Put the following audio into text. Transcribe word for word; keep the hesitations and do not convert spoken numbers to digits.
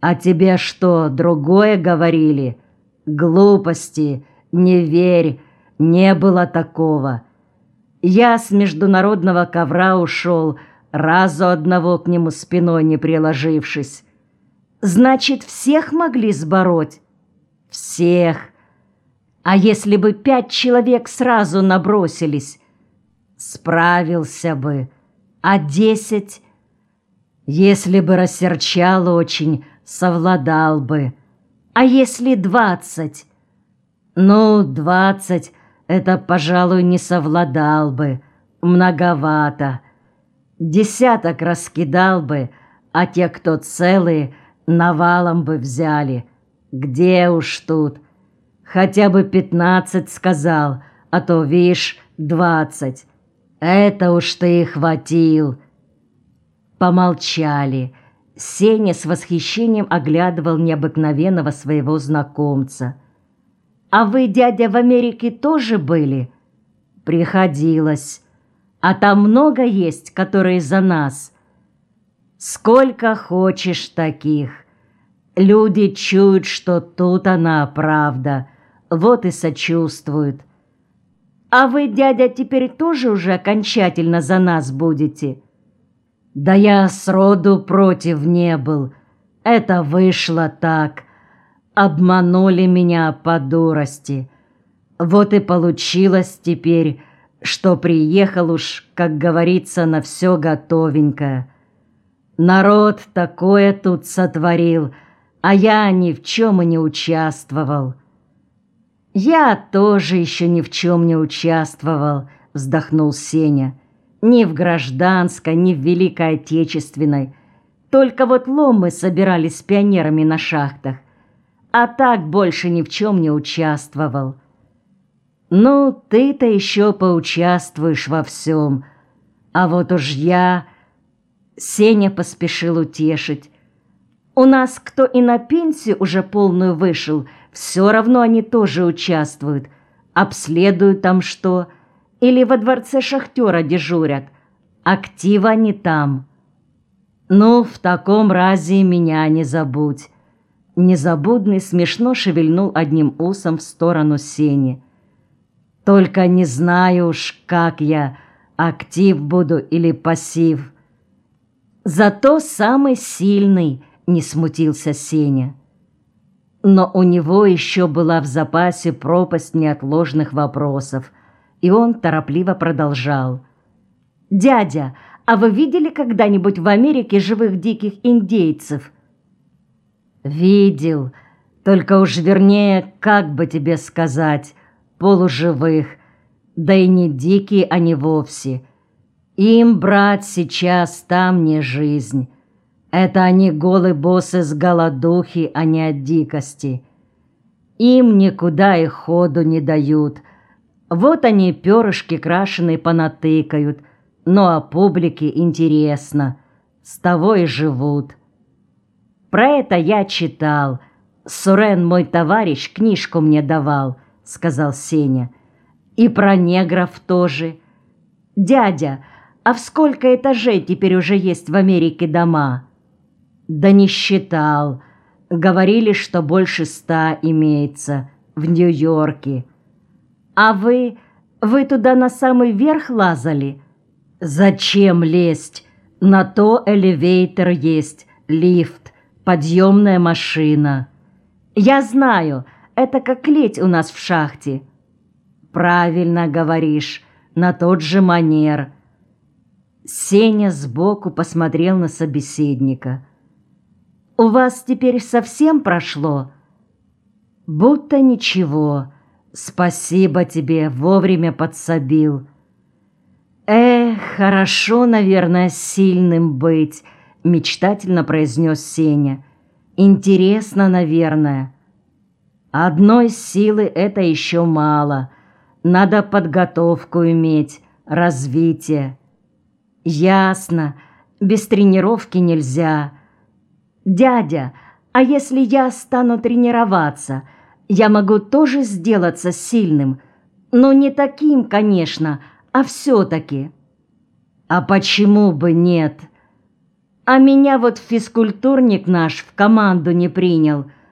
А тебе что, другое говорили? Глупости, не верь, не было такого. Я с международного ковра ушел, разу одного к нему спиной не приложившись. Значит, всех могли сбороть? Всех. А если бы пять человек сразу набросились? Справился бы. А десять? Если бы рассерчал очень, совладал бы. А если двадцать? Ну, двадцать — это, пожалуй, не совладал бы. Многовато. Десяток раскидал бы, а те, кто целые, навалом бы взяли. Где уж тут? Хотя бы пятнадцать сказал, а то, видишь, двадцать. Это уж ты и хватил. Помолчали. Сеня с восхищением оглядывал необыкновенного своего знакомца. «А вы, дядя, в Америке тоже были?» «Приходилось. А там много есть, которые за нас?» «Сколько хочешь таких. Люди чуют, что тут она правда, вот и сочувствуют. А вы, дядя, теперь тоже уже окончательно за нас будете?» «Да я сроду против не был. Это вышло так. Обманули меня по дурости. Вот и получилось теперь, что приехал уж, как говорится, на все готовенькое. Народ такое тут сотворил, а я ни в чем и не участвовал». «Я тоже еще ни в чем не участвовал», — вздохнул Сеня. «Ни в гражданской, ни в Великой Отечественной. Только вот лом мы собирали с пионерами на шахтах. А так больше ни в чем не участвовал». «Ну, ты-то еще поучаствуешь во всем. А вот уж я...» Сеня поспешил утешить. «У нас кто и на пенсию уже полную вышел, все равно они тоже участвуют. Обследуют там что, или во дворце шахтера дежурят. Актива они там». «Ну, в таком разе меня не забудь». Незабудный смешно шевельнул одним усом в сторону Сени. «Только не знаю уж, как я, актив буду или пассив». «Зато самый сильный», — не смутился Сеня. Но у него еще была в запасе пропасть неотложных вопросов, и он торопливо продолжал. «Дядя, а вы видели когда-нибудь в Америке живых диких индейцев?» «Видел, только уж вернее, как бы тебе сказать, полуживых, да и не дикие они вовсе. Им, брат, сейчас там не жизнь. Это они голые боссы с голодухи, а не от дикости. Им никуда и ходу не дают. Вот они перышки крашеные понатыкают, но о публике интересно, с того и живут. Про это я читал. Сурен, мой товарищ, книжку мне давал», — сказал Сеня. «И про негров тоже. Дядя, а в сколько этажей теперь уже есть в Америке дома?» «Да не считал. Говорили, что больше ста имеется в Нью-Йорке». «А вы... вы туда на самый верх лазали?» «Зачем лезть? На то элевейтор есть, лифт, подъемная машина». «Я знаю, это как ледь у нас в шахте». «Правильно говоришь, на тот же манер». Сеня сбоку посмотрел на собеседника. «У вас теперь совсем прошло?» «Будто ничего. Спасибо тебе, вовремя подсобил». «Эх, хорошо, наверное, сильным быть», — мечтательно произнес Сеня. «Интересно, наверное». «Одной силы это еще мало. Надо подготовку иметь, развитие». «Ясно. Без тренировки нельзя». «Дядя, а если я стану тренироваться, я могу тоже сделаться сильным? Ну, не таким, конечно, а все-таки». «А почему бы нет? А меня вот физкультурник наш в команду не принял.